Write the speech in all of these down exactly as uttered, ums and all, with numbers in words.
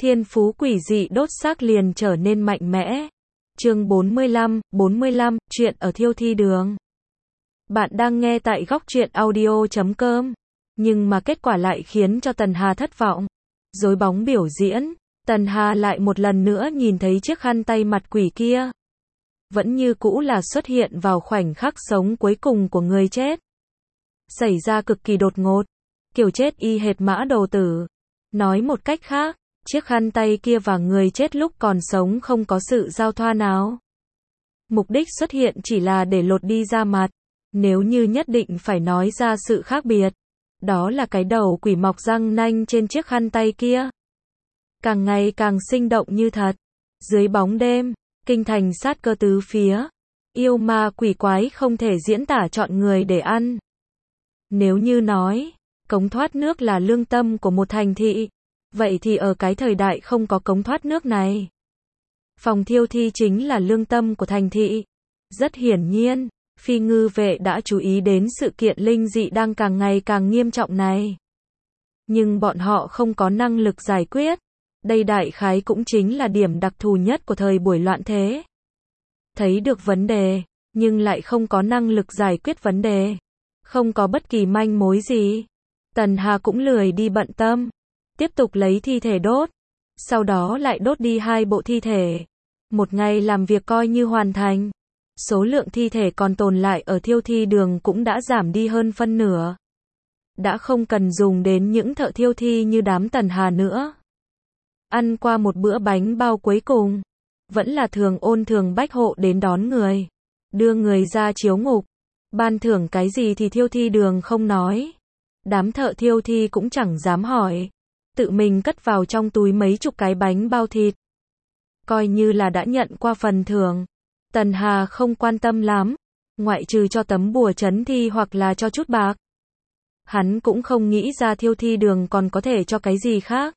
thiên phú quỷ dị đốt xác liền trở nên mạnh mẽ. Chương bốn mươi lăm, bốn mươi lăm, chuyện ở thiêu thi đường. Bạn đang nghe tại góc truyện audio chấm com. Nhưng mà kết quả lại khiến cho Tần Hà thất vọng. Dối bóng biểu diễn, Tần Hà lại một lần nữa nhìn thấy chiếc khăn tay mặt quỷ kia. Vẫn như cũ là xuất hiện vào khoảnh khắc sống cuối cùng của người chết. Xảy ra cực kỳ đột ngột, kiểu chết y hệt Mã Đồ Tử. Nói một cách khác, chiếc khăn tay kia và người chết lúc còn sống không có sự giao thoa nào. Mục đích xuất hiện chỉ là để lột đi da mặt. Nếu như nhất định phải nói ra sự khác biệt, đó là cái đầu quỷ mọc răng nanh trên chiếc khăn tay kia. Càng ngày càng sinh động như thật. Dưới bóng đêm, kinh thành sát cơ tứ phía. Yêu ma quỷ quái không thể diễn tả chọn người để ăn. Nếu như nói, cống thoát nước là lương tâm của một thành thị, vậy thì ở cái thời đại không có cống thoát nước này, phòng thiêu thi chính là lương tâm của thành thị. Rất hiển nhiên, phi ngư vệ đã chú ý đến sự kiện linh dị đang càng ngày càng nghiêm trọng này. Nhưng bọn họ không có năng lực giải quyết. Đây đại khái cũng chính là điểm đặc thù nhất của thời buổi loạn thế. Thấy được vấn đề, nhưng lại không có năng lực giải quyết vấn đề. Không có bất kỳ manh mối gì. Tần Hà cũng lười đi bận tâm. Tiếp tục lấy thi thể đốt. Sau đó lại đốt đi hai bộ thi thể. Một ngày làm việc coi như hoàn thành. Số lượng thi thể còn tồn lại ở thiêu thi đường cũng đã giảm đi hơn phân nửa. Đã không cần dùng đến những thợ thiêu thi như đám Tần Hà nữa. Ăn qua một bữa bánh bao cuối cùng, vẫn là Thường Ôn Thường Bách hộ đến đón người. Đưa người ra chiếu ngục. Ban thưởng cái gì thì thiêu thi đường không nói. Đám thợ thiêu thi cũng chẳng dám hỏi. Tự mình cất vào trong túi mấy chục cái bánh bao thịt. Coi như là đã nhận qua phần thưởng. Tần Hà không quan tâm lắm. Ngoại trừ cho tấm bùa trấn thi hoặc là cho chút bạc. Hắn cũng không nghĩ ra thiêu thi đường còn có thể cho cái gì khác.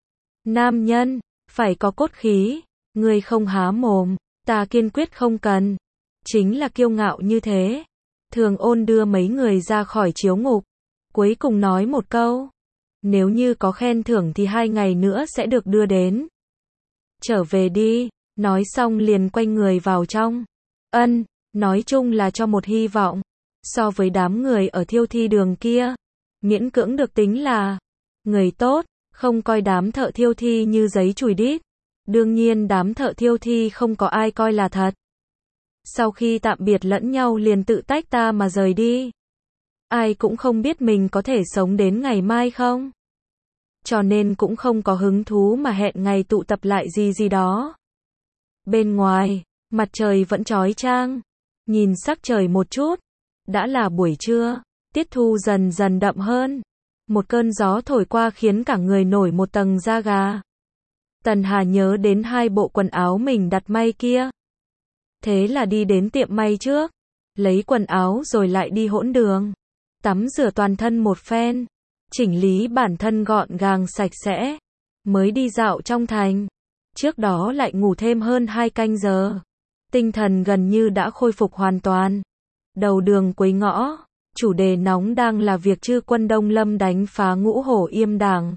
Nam nhân, phải có cốt khí. Ngươi không há mồm, ta kiên quyết không cần. Chính là kiêu ngạo như thế. Thường Ôn đưa mấy người ra khỏi chiếu ngục. Cuối cùng nói một câu. Nếu như có khen thưởng thì hai ngày nữa sẽ được đưa đến. Trở về đi. Nói xong liền quay người vào trong. Ân, nói chung là cho một hy vọng. So với đám người ở thiêu thi đường kia, miễn cưỡng được tính là người tốt, không coi đám thợ thiêu thi như giấy chùi đít. Đương nhiên đám thợ thiêu thi không có ai coi là thật. Sau khi tạm biệt lẫn nhau liền tự tách ta mà rời đi. Ai cũng không biết mình có thể sống đến ngày mai không. Cho nên cũng không có hứng thú mà hẹn ngày tụ tập lại gì gì đó. Bên ngoài, mặt trời vẫn chói chang. Nhìn sắc trời một chút. Đã là buổi trưa. Tiết thu dần dần đậm hơn. Một cơn gió thổi qua khiến cả người nổi một tầng da gà. Tần Hà nhớ đến hai bộ quần áo mình đặt may kia. Thế là đi đến tiệm may trước. Lấy quần áo rồi lại đi hỗn đường. Tắm rửa toàn thân một phen. Chỉnh lý bản thân gọn gàng sạch sẽ. Mới đi dạo trong thành. Trước đó lại ngủ thêm hơn hai canh giờ. Tinh thần gần như đã khôi phục hoàn toàn. Đầu đường cuối ngõ. Chủ đề nóng đang là việc Chư Quân Đông Lâm đánh phá Ngũ Hổ Yêm Đảng.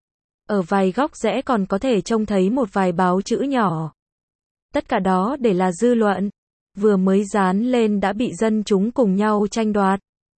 Ở vài góc rẽ còn có thể trông thấy một vài báo chữ nhỏ. Tất cả đó để là dư luận. Vừa mới dán lên đã bị dân chúng cùng nhau tranh đoạt.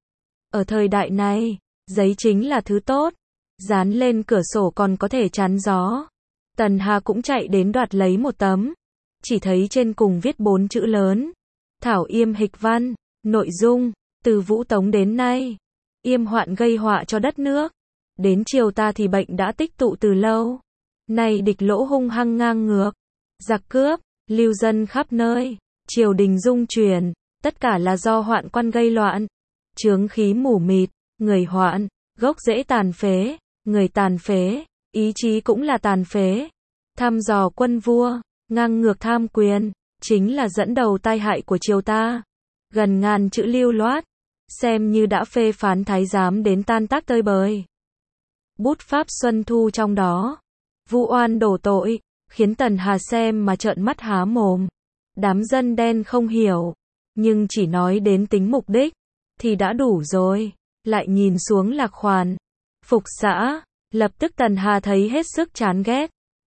Ở thời đại này, giấy chính là thứ tốt. Dán lên cửa sổ còn có thể chắn gió. Tần Hà cũng chạy đến đoạt lấy một tấm. Chỉ thấy trên cùng viết bốn chữ lớn. Thảo Yêm Hịch Văn. Nội dung, từ Vũ Tống đến nay, yêm hoạn gây họa cho đất nước. Đến triều ta thì bệnh đã tích tụ từ lâu. Nay địch lỗ hung hăng ngang ngược. Giặc cướp, lưu dân khắp nơi. Triều đình dung chuyển. Tất cả là do hoạn quan gây loạn. Chướng khí mù mịt. Người hoạn, gốc rễ tàn phế. Người tàn phế, ý chí cũng là tàn phế. Thăm dò quân vua, ngang ngược tham quyền, chính là dẫn đầu tai hại của triều ta. Gần ngàn chữ lưu loát, xem như đã phê phán thái giám đến tan tác tơi bời. Bút pháp xuân thu trong đó, vu oan đổ tội, khiến Tần Hà xem mà trợn mắt há mồm. Đám dân đen không hiểu, nhưng chỉ nói đến tính mục đích, thì đã đủ rồi. Lại nhìn xuống lạc khoản, phục xã, lập tức Tần Hà thấy hết sức chán ghét.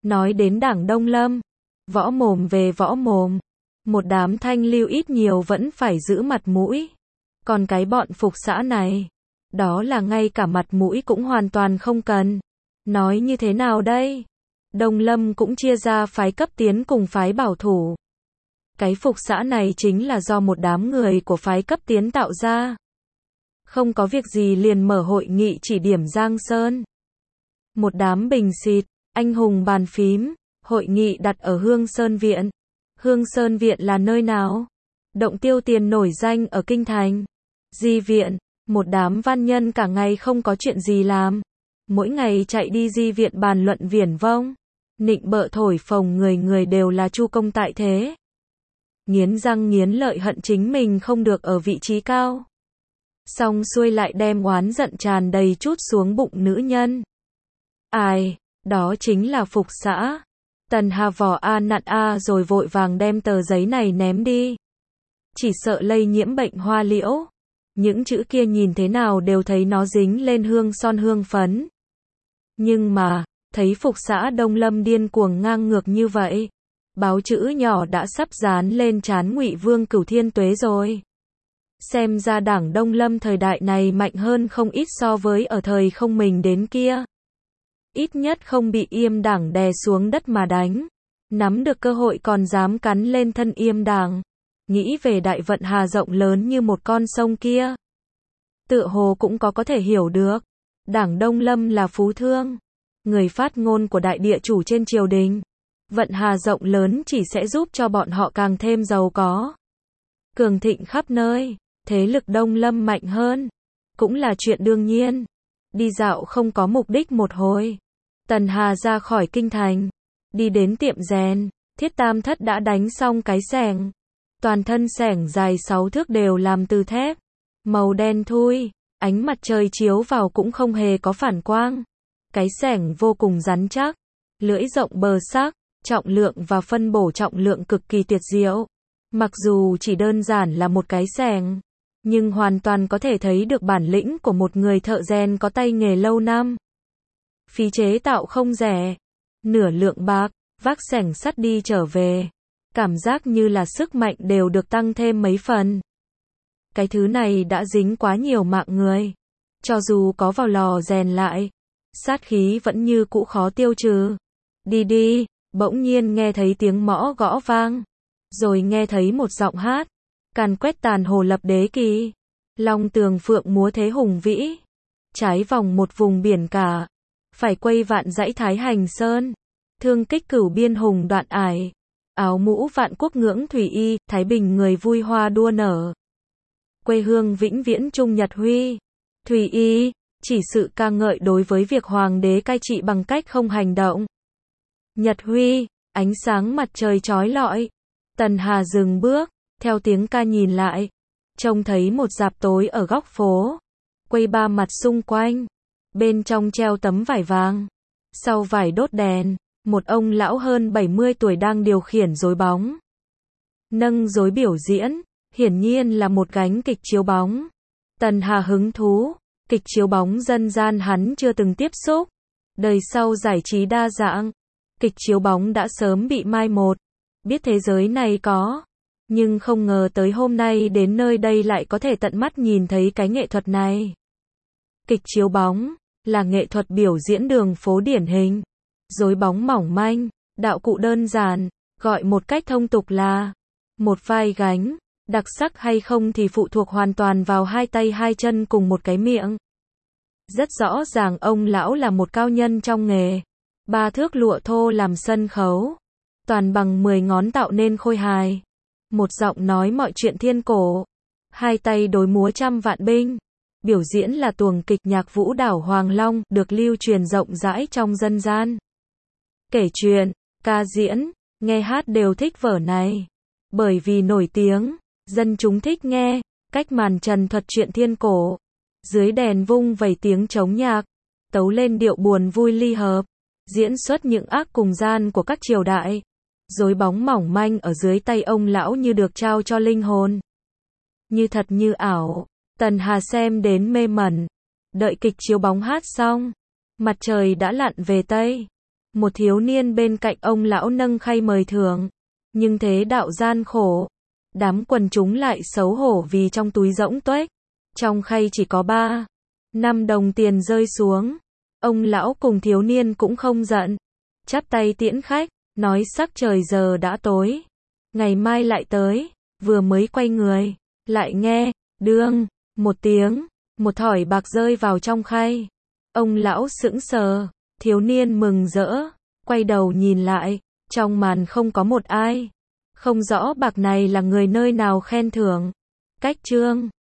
Nói đến Đảng Đông Lâm, võ mồm về võ mồm, một đám thanh lưu ít nhiều vẫn phải giữ mặt mũi. Còn cái bọn phục xã này, đó là ngay cả mặt mũi cũng hoàn toàn không cần. Nói như thế nào đây? Đông Lâm cũng chia ra phái cấp tiến cùng phái bảo thủ. Cái phục xã này chính là do một đám người của phái cấp tiến tạo ra. Không có việc gì liền mở hội nghị chỉ điểm Giang Sơn. Một đám bình xịt, anh hùng bàn phím, hội nghị đặt ở Hương Sơn Viện. Hương Sơn Viện là nơi nào? Động tiêu tiền nổi danh ở Kinh Thành. Di Viện, một đám văn nhân cả ngày không có chuyện gì làm. Mỗi ngày chạy đi Di Viện bàn luận viển vông. Nịnh bợ thổi phồng người người đều là chu công tại thế. Nghiến răng nghiến lợi hận chính mình không được ở vị trí cao. Xong xuôi lại đem oán giận tràn đầy trút xuống bụng nữ nhân. Ai, đó chính là phục xã. Tần Hà vò a nặn a rồi vội vàng đem tờ giấy này ném đi. Chỉ sợ lây nhiễm bệnh hoa liễu. Những chữ kia nhìn thế nào đều thấy nó dính lên hương son hương phấn. Nhưng mà, thấy phục xã Đông Lâm điên cuồng ngang ngược như vậy, báo chữ nhỏ đã sắp dán lên trán Ngụy Vương Cửu Thiên Tuế rồi. Xem ra Đảng Đông Lâm thời đại này mạnh hơn không ít so với ở thời không mình đến kia. Ít nhất không bị Yêm Đảng đè xuống đất mà đánh. Nắm được cơ hội còn dám cắn lên thân Yêm Đảng. Nghĩ về đại vận hà rộng lớn như một con sông kia. Tựa hồ cũng có có thể hiểu được. Đảng Đông Lâm là phú thương. Người phát ngôn của đại địa chủ trên triều đình. Vận hà rộng lớn chỉ sẽ giúp cho bọn họ càng thêm giàu có. Cường thịnh khắp nơi. Thế lực Đông Lâm mạnh hơn. Cũng là chuyện đương nhiên. Đi dạo không có mục đích một hồi. Tần Hà ra khỏi kinh thành. Đi đến tiệm rèn. Thiết Tam Thất đã đánh xong cái xẻng. Toàn thân xẻng dài sáu thước đều làm từ thép. Màu đen thui. Ánh mặt trời chiếu vào cũng không hề có phản quang. Cái xẻng vô cùng rắn chắc. Lưỡi rộng bờ sắc. Trọng lượng và phân bổ trọng lượng cực kỳ tuyệt diệu. Mặc dù chỉ đơn giản là một cái xẻng, nhưng hoàn toàn có thể thấy được bản lĩnh của một người thợ rèn có tay nghề lâu năm. Phí chế tạo không rẻ. Nửa lượng bạc, vác xẻng sắt đi trở về. Cảm giác như là sức mạnh đều được tăng thêm mấy phần. Cái thứ này đã dính quá nhiều mạng người. Cho dù có vào lò rèn lại, sát khí vẫn như cũ khó tiêu trừ. Đi đi, bỗng nhiên nghe thấy tiếng mõ gõ vang. Rồi nghe thấy một giọng hát. Càn quét tàn hồ lập đế kỳ. Long tường phượng múa thế hùng vĩ. Trái vòng một vùng biển cả. Phải quay vạn dãy Thái Hành Sơn. Thương kích cửu biên hùng đoạn ải. Áo mũ vạn quốc ngưỡng thủy y. Thái Bình người vui hoa đua nở. Quê hương vĩnh viễn trung nhật huy. Thủy y, chỉ sự ca ngợi đối với việc hoàng đế cai trị bằng cách không hành động. Nhật huy, ánh sáng mặt trời chói lọi. Tần Hà dừng bước, theo tiếng ca nhìn lại, trông thấy một rạp tối ở góc phố, quây ba mặt xung quanh, bên trong treo tấm vải vàng, sau vải đốt đèn, một ông lão hơn bảy mươi tuổi đang điều khiển rối bóng. Nâng rối biểu diễn, hiển nhiên là một gánh kịch chiếu bóng. Tần Hà hứng thú, kịch chiếu bóng dân gian hắn chưa từng tiếp xúc, đời sau giải trí đa dạng, kịch chiếu bóng đã sớm bị mai một. Biết thế giới này có, nhưng không ngờ tới hôm nay đến nơi đây lại có thể tận mắt nhìn thấy cái nghệ thuật này. Kịch chiếu bóng là nghệ thuật biểu diễn đường phố điển hình, rối bóng mỏng manh, đạo cụ đơn giản, gọi một cách thông tục là một vai gánh, đặc sắc hay không thì phụ thuộc hoàn toàn vào hai tay hai chân cùng một cái miệng. Rất rõ ràng ông lão là một cao nhân trong nghề, ba thước lụa thô làm sân khấu. Toàn bằng mười ngón tạo nên khôi hài. Một giọng nói mọi chuyện thiên cổ. Hai tay đối múa trăm vạn binh. Biểu diễn là tuồng kịch nhạc vũ đảo Hoàng Long, được lưu truyền rộng rãi trong dân gian. Kể chuyện, ca diễn, nghe hát đều thích vở này. Bởi vì nổi tiếng, dân chúng thích nghe, cách màn trần thuật chuyện thiên cổ. Dưới đèn vung vẩy tiếng trống nhạc, tấu lên điệu buồn vui ly hợp. Diễn xuất những ác cùng gian của các triều đại. Rối bóng mỏng manh ở dưới tay ông lão như được trao cho linh hồn. Như thật như ảo, Tần Hà xem đến mê mẩn. Đợi kịch chiếu bóng hát xong, mặt trời đã lặn về Tây. Một thiếu niên bên cạnh ông lão nâng khay mời thưởng. Nhưng thế đạo gian khổ. Đám quần chúng lại xấu hổ vì trong túi rỗng tuếch. Trong khay chỉ có ba, năm đồng tiền rơi xuống. Ông lão cùng thiếu niên cũng không giận. Chắp tay tiễn khách, nói sắc trời giờ đã tối. Ngày mai lại tới, vừa mới quay người. Lại nghe, đương, một tiếng, một thỏi bạc rơi vào trong khay. Ông lão sững sờ, thiếu niên mừng rỡ, quay đầu nhìn lại, trong màn không có một ai. Không rõ bạc này là người nơi nào khen thưởng. Cách chương